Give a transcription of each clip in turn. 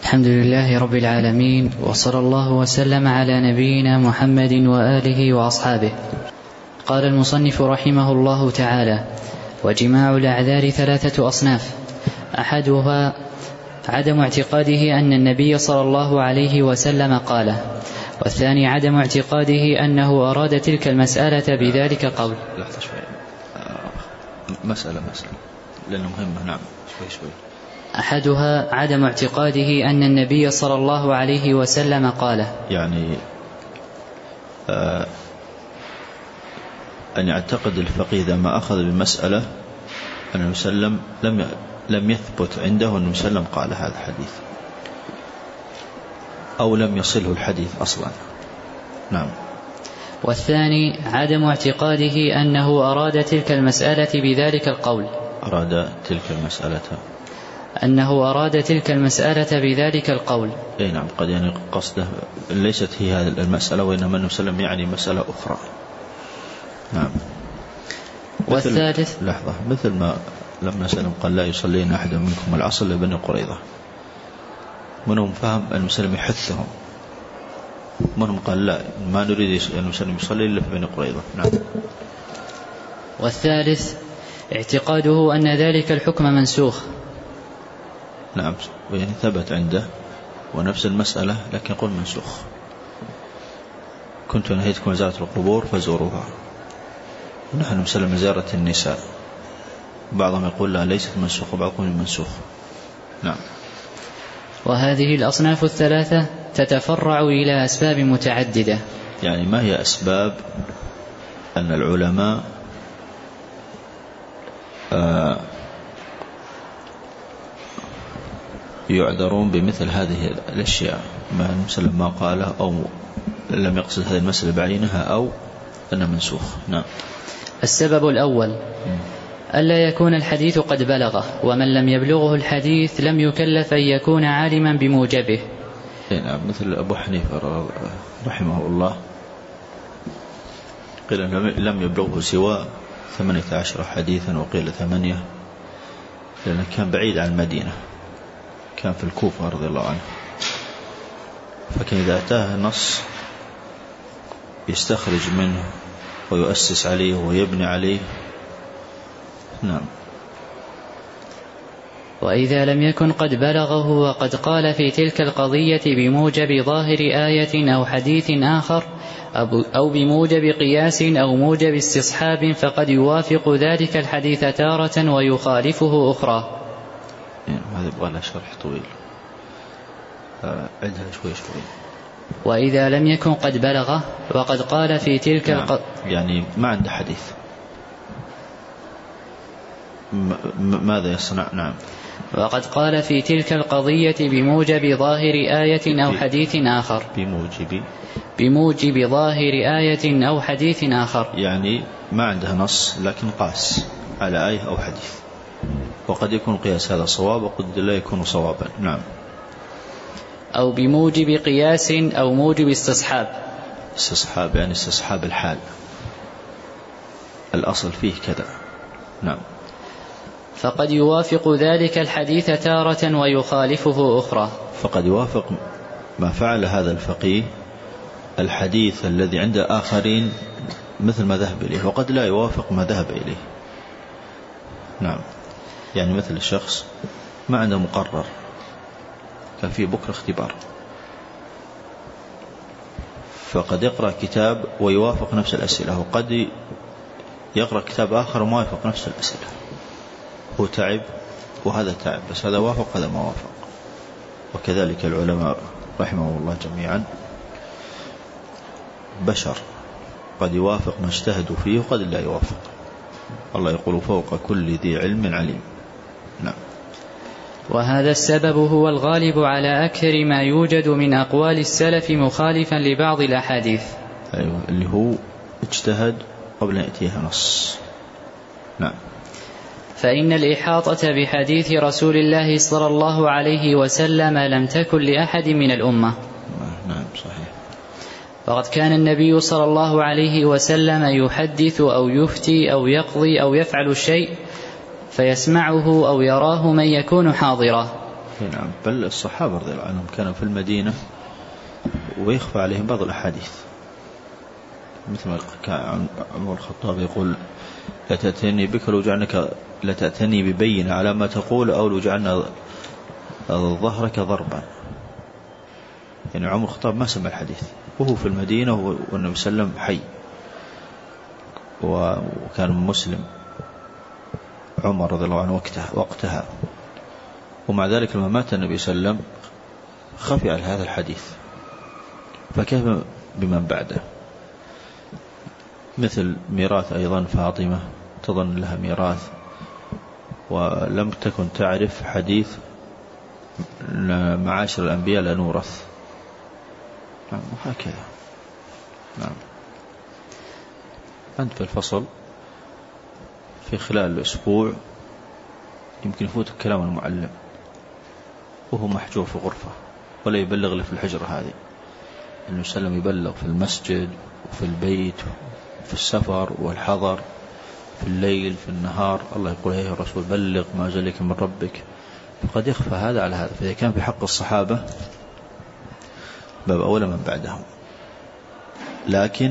الحمد لله رب العالمين، وصلى الله وسلم على نبينا محمد وآله وأصحابه. قال المصنف رحمه الله تعالى: وجماع الأعذار 3 أصناف. أحدها عدم اعتقاده أن النبي صلى الله عليه وسلم قاله، والثاني عدم اعتقاده أنه أراد تلك المسألة بذلك قول. مسألة لأنه مهمة. نعم شوي. أحدها عدم اعتقاده أن النبي صلى الله عليه وسلم قاله، يعني أن يعتقد الفقيه إذا ما أخذ بمسألة أن النبي صلى الله عليه وسلم لم يثبت عنده أن النبي صلى الله عليه وسلم قال هذا الحديث، أو لم يصله الحديث أصلا. نعم. والثاني عدم اعتقاده أنه أراد تلك المسألة بذلك القول. أراد تلك المسألة بذلك القول. أي نعم، قد يعني قصده ليست هي هذه المسألة، وإنما النبي صلى الله عليه وسلم يعني مسألة أخرى. نعم. والثالث لحظة، مثل ما لما سلم قال لا يصلين أحد منكم العصر لبني قريظة، منهم فهم أن المسلم يحثهم، منهم قال لا، ما نريد أن المسلم يصلي إلا في بني قريظة. نعم. والثالث اعتقاده أن ذلك الحكم منسوخ. نعم، يعني ثبت عنده ونفس المسألة لكن يقول منسوخ. كنت نهيتكم زيارة القبور فزوروها، ونحن نسلم زيارة النساء. بعضهم يقول لا ليست منسوخ، وبعضهم منسوخ. نعم. وهذه الأصناف الثلاثة تتفرع إلى أسباب متعددة. يعني ما هي أسباب أن العلماء يعذرون بمثل هذه الأشياء، ما المسلم ما قاله أو لم يقصد هذه المسألة بعينها أو أنه منسوخ. نعم. السبب الأول ألا يكون الحديث قد بلغه، ومن لم يبلغه الحديث لم يكلف أن يكون عالما بموجبه. نعم، مثل أبو حنيفة رحمه الله قيل لم يبلغه سوى 18 حديثا، وقيل 8، لأنه كان بعيد عن المدينة، كان في الكوفة رضي الله عنه، فكان إذا أتاه نص يستخرج منه ويؤسس عليه ويبني عليه. نعم. وإذا لم يكن قد بلغه وقد قال في تلك القضية بموجب ظاهر آية أو حديث آخر أو بموجب قياس أو موجب استصحاب، فقد يوافق ذلك الحديث تارة ويخالفه أخرى. هذا يبغى له شرح طويل، عندها شوي. وإذا لم يكن قد بلغه وقد قال في تلك يعني ما عنده حديث، ماذا يصنع؟ نعم. وقد قال في تلك القضية بموجب ظاهر آية أو حديث آخر. بموجب ظاهر آية أو حديث آخر، يعني ما عنده نص لكن قاس على آية أو حديث، وقد يكون قياس هذا صواب وقد لا يكون صوابا. نعم. أو بموجب قياس أو موجب استصحاب يعني استصحاب الحال، الأصل فيه كذا. نعم. فقد يوافق ذلك الحديث تارة ويخالفه أخرى. فقد يوافق ما فعل هذا الفقيه الحديث الذي عند آخرين مثل ما ذهب إليه، وقد لا يوافق ما ذهب إليه. نعم. يعني مثل الشخص ما عنده مقرر، كان فيه بكرة اختبار، فقد يقرأ كتاب ويوافق نفس الأسئلة، وقد يقرأ كتاب آخر وما يوافق نفس الأسئلة. هو تعب وهذا تعب، بس هذا وافق هذا ما وافق. وكذلك العلماء رحمه الله جميعا بشر، قد يوافق ما اجتهدوا فيه وقد لا يوافق. الله يقول فوق كل ذي علم عليم. نعم. وهذا السبب هو الغالب على أكثر ما يوجد من أقوال السلف مخالفا لبعض الأحاديث. أيوة، اللي هو اجتهد قبل أن يأتيها نص. نعم. فإن الإحاطة بحديث رسول الله صلى الله عليه وسلم لم تكن لأحد من الأمة. نعم صحيح. فقد كان النبي صلى الله عليه وسلم يحدث أو يفتي أو يقضي أو يفعل الشيء فيسمعه أو يراه من يكون حاضرا، نعم. بل الصحابة رضي الله عنهم كانوا في المدينة ويخفى عليهم بعض الأحاديث، مثل ما كان عمر الخطاب يقول لتأتيني بك لو جعلنك لتأتيني ببين على ما تقول أو لو جعلنا ظهرك ضربا. يعني عمر الخطاب ما سمع الحديث وهو في المدينة والنبي صلى الله عليه وسلم حي، وكان مسلم عمر رضي الله عنه وقتها، ومع ذلك لما مات النبي صلى الله عليه وسلم خفي على هذا الحديث، فكيف بمن بعده؟ مثل ميراث أيضا فاطمة، تظن لها ميراث ولم تكن تعرف حديث معاشر الأنبياء لا نورث. نعم. وهكذا. نعم. أنت في الفصل في خلال الأسبوع يمكن يفوت كلام المعلم وهو محجور في غرفة ولا يبلغ له في الحجرة هذه. النبي صلى الله عليه وسلم يبلغ في المسجد وفي البيت في السفر والحضر، في الليل في النهار. الله يقول يا الرسول بلغ ما جاءك من ربك. فقد يخفى هذا على هذا. فإذا كان في حق الصحابة باب أولى من بعدهم. لكن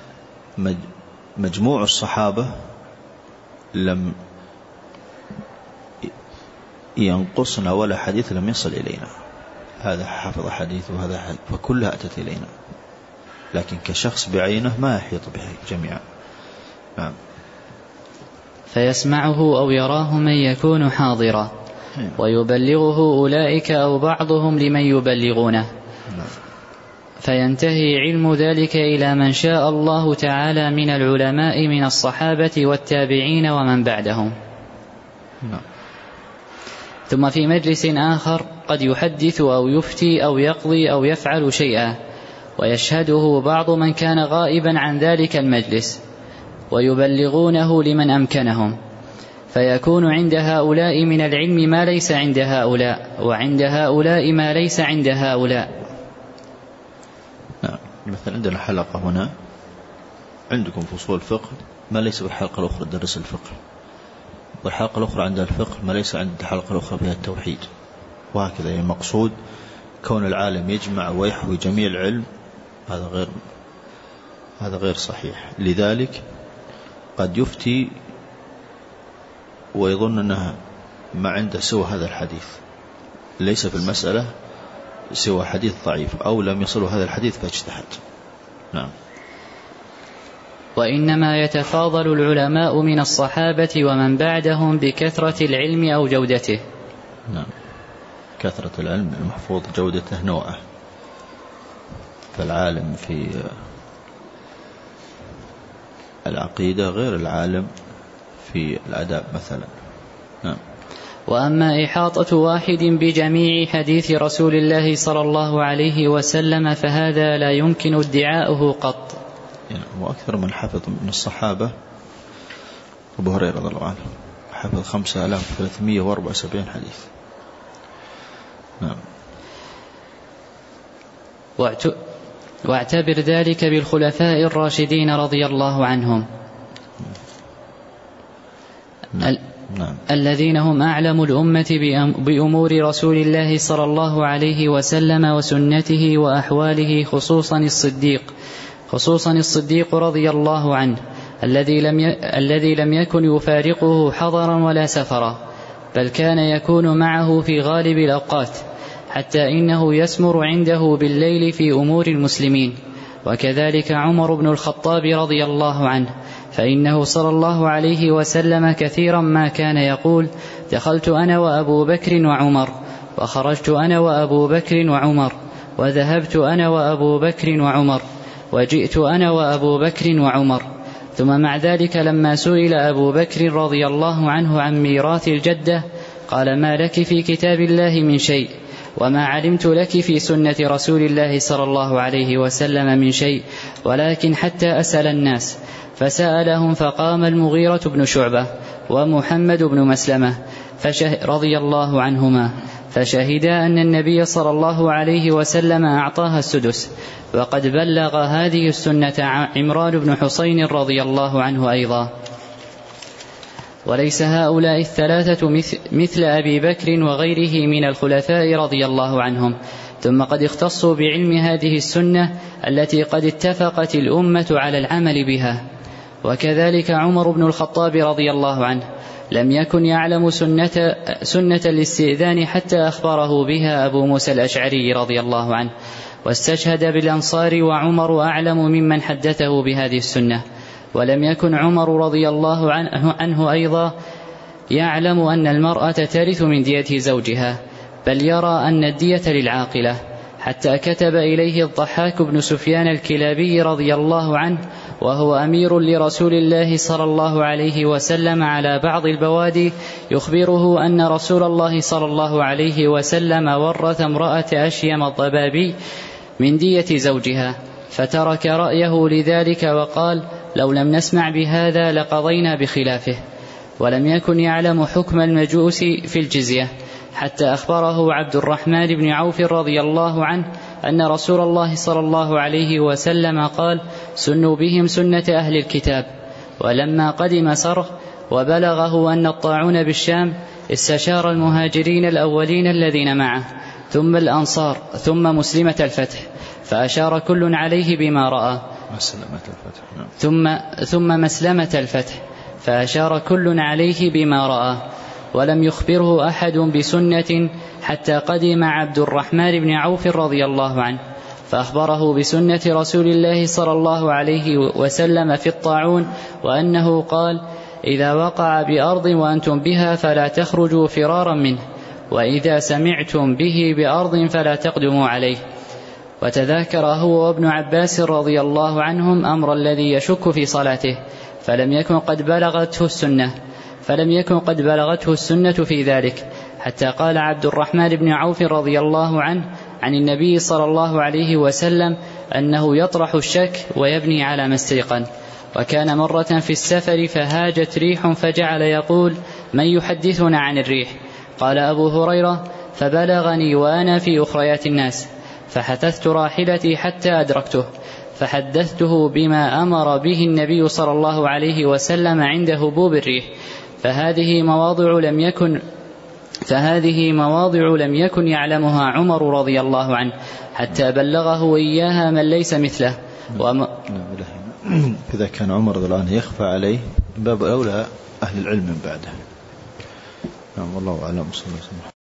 مجموع الصحابة لم ينقصنا ولا حديث لم يصل إلينا. هذا حفظ حديث وهذا حديث، فكلها أتت إلينا، لكن كشخص بعينه ما يحيط به جميعا. نعم. فيسمعه أو يراه من يكون حاضرا ويبلغه أولئك أو بعضهم لمن يبلغونه. فينتهي علم ذلك إلى من شاء الله تعالى من العلماء من الصحابة والتابعين ومن بعدهم. ثم في مجلس آخر قد يحدث أو يفتي أو يقضي أو يفعل شيئا ويشهده بعض من كان غائبا عن ذلك المجلس ويبلغونه لمن أمكنهم، فيكون عند هؤلاء من العلم ما ليس عند هؤلاء، وعند هؤلاء ما ليس عند هؤلاء. نعم. مثلا عندنا حلقة هنا، عندكم فصول فقه ما ليس بالحلقة الأخرى درس الفقه، والحلقة الأخرى عند الفقه ما ليس عند الحلقة الأخرى فيها التوحيد، وهكذا. يعني مقصود كون العالم يجمع ويحوي جميع العلم هذا غير صحيح. لذلك قد يفتي ويظن أنها ما عنده سوى هذا الحديث، ليس في المسألة سوى حديث ضعيف أو لم يصل هذا الحديث فاجتهد. نعم. وإنما يتفاضل العلماء من الصحابة ومن بعدهم بكثرة العلم أو جودته. نعم. كثرة العلم المحفوظ جودته نوعه، فالعالم في العقيدة غير العالم في الأداب مثلا. نعم. وأما إحاطة واحد بجميع حديث رسول الله صلى الله عليه وسلم فهذا لا يمكن ادعاؤه قط. يعني وأكثر من حفظ من الصحابة أبو هريرة رضي الله عنه حفظ 5374 حديث. نعم. واعتبر ذلك بالخلفاء الراشدين رضي الله عنهم. نعم. الذين هم أعلم الأمة بأمور رسول الله صلى الله عليه وسلم وسنته وأحواله، خصوصا الصديق رضي الله عنه الذي لم يكن يفارقه حضرا ولا سفرا، بل كان يكون معه في غالب الأوقات، حتى إنه يسمر عنده بالليل في أمور المسلمين. وكذلك عمر بن الخطاب رضي الله عنه، فإنه صلى الله عليه وسلم كثيرا ما كان يقول: دخلت أنا وأبو بكر وعمر، وخرجت أنا وأبو بكر وعمر، وذهبت أنا وأبو بكر وعمر، وجئت أنا وأبو بكر وعمر. ثم مع ذلك لما سئل أبو بكر رضي الله عنه عن ميراث الجدة قال: ما لك في كتاب الله من شيء، وما علمت لك في سنة رسول الله صلى الله عليه وسلم من شيء، ولكن حتى أسأل الناس. فسألهم فقام المغيرة بن شعبة ومحمد بن مسلمة رضي الله عنهما فشهدا أن النبي صلى الله عليه وسلم أعطاها السدس، وقد بلغ هذه السنة عمران بن حسين رضي الله عنه أيضا. وليس هؤلاء الثلاثة مثل أبي بكر وغيره من الخلفاء رضي الله عنهم، ثم قد اختصوا بعلم هذه السنة التي قد اتفقت الأمة على العمل بها. وكذلك عمر بن الخطاب رضي الله عنه لم يكن يعلم سنة الاستئذان حتى أخبره بها أبو موسى الأشعري رضي الله عنه، واستشهد بالأنصار، وعمر أعلم ممن حدثه بهذه السنة. ولم يكن عمر رضي الله عنه أيضا يعلم أن المرأة ترث من دية زوجها، بل يرى أن الدية للعاقلة، حتى كتب إليه الضحاك بن سفيان الكلابي رضي الله عنه وهو أمير لرسول الله صلى الله عليه وسلم على بعض البوادي، يخبره أن رسول الله صلى الله عليه وسلم ورث امرأة أشيم الضبابي من دية زوجها، فترك رأيه لذلك وقال: لو لم نسمع بهذا لقضينا بخلافه. ولم يكن يعلم حكم المجوس في الجزية، حتى أخبره عبد الرحمن بن عوف رضي الله عنه أن رسول الله صلى الله عليه وسلم قال: سنوا بهم سنة أهل الكتاب. ولما قدم سرخ وبلغه أن الطاعون بالشام، استشار المهاجرين الأولين الذين معه، ثم الأنصار، ثم مسلمة الفتح، فأشار كل عليه بما رأى. ثم مسلمة الفتح، فأشار كل عليه بما رأى، ولم يخبره أحد بسنة حتى قدم عبد الرحمن بن عوف رضي الله عنه، فأخبره بسنة رسول الله صلى الله عليه وسلم في الطاعون، وأنه قال: إذا وقع بأرض وأنتم بها فلا تخرجوا فرارا منه، وإذا سمعتم به بأرض فلا تقدموا عليه. وتذاكر هو وابن عباس رضي الله عنهم أمر الذي يشك في صلاته، فلم يكن قد بلغته السنة في ذلك، حتى قال عبد الرحمن بن عوف رضي الله عنه عن النبي صلى الله عليه وسلم أنه يطرح الشك ويبني على ما استيقن. وكان مرة في السفر فهاجت ريح فجعل يقول: من يحدثنا عن الريح؟ قال أبو هريرة: فبلغني وأنا في أخريات الناس، فحثثت راحلتي حتى أدركته، فحدثته بما أمر به النبي صلى الله عليه وسلم عند هبوب الريح، فهذه مواضع لم يكن يعلمها عمر رضي الله عنه، حتى بلغه إياها من ليس مثله. إذا كان عمر رضي الله عنه يخفى عليه، باب أولى أهل العلم من بعده. والله أعلم.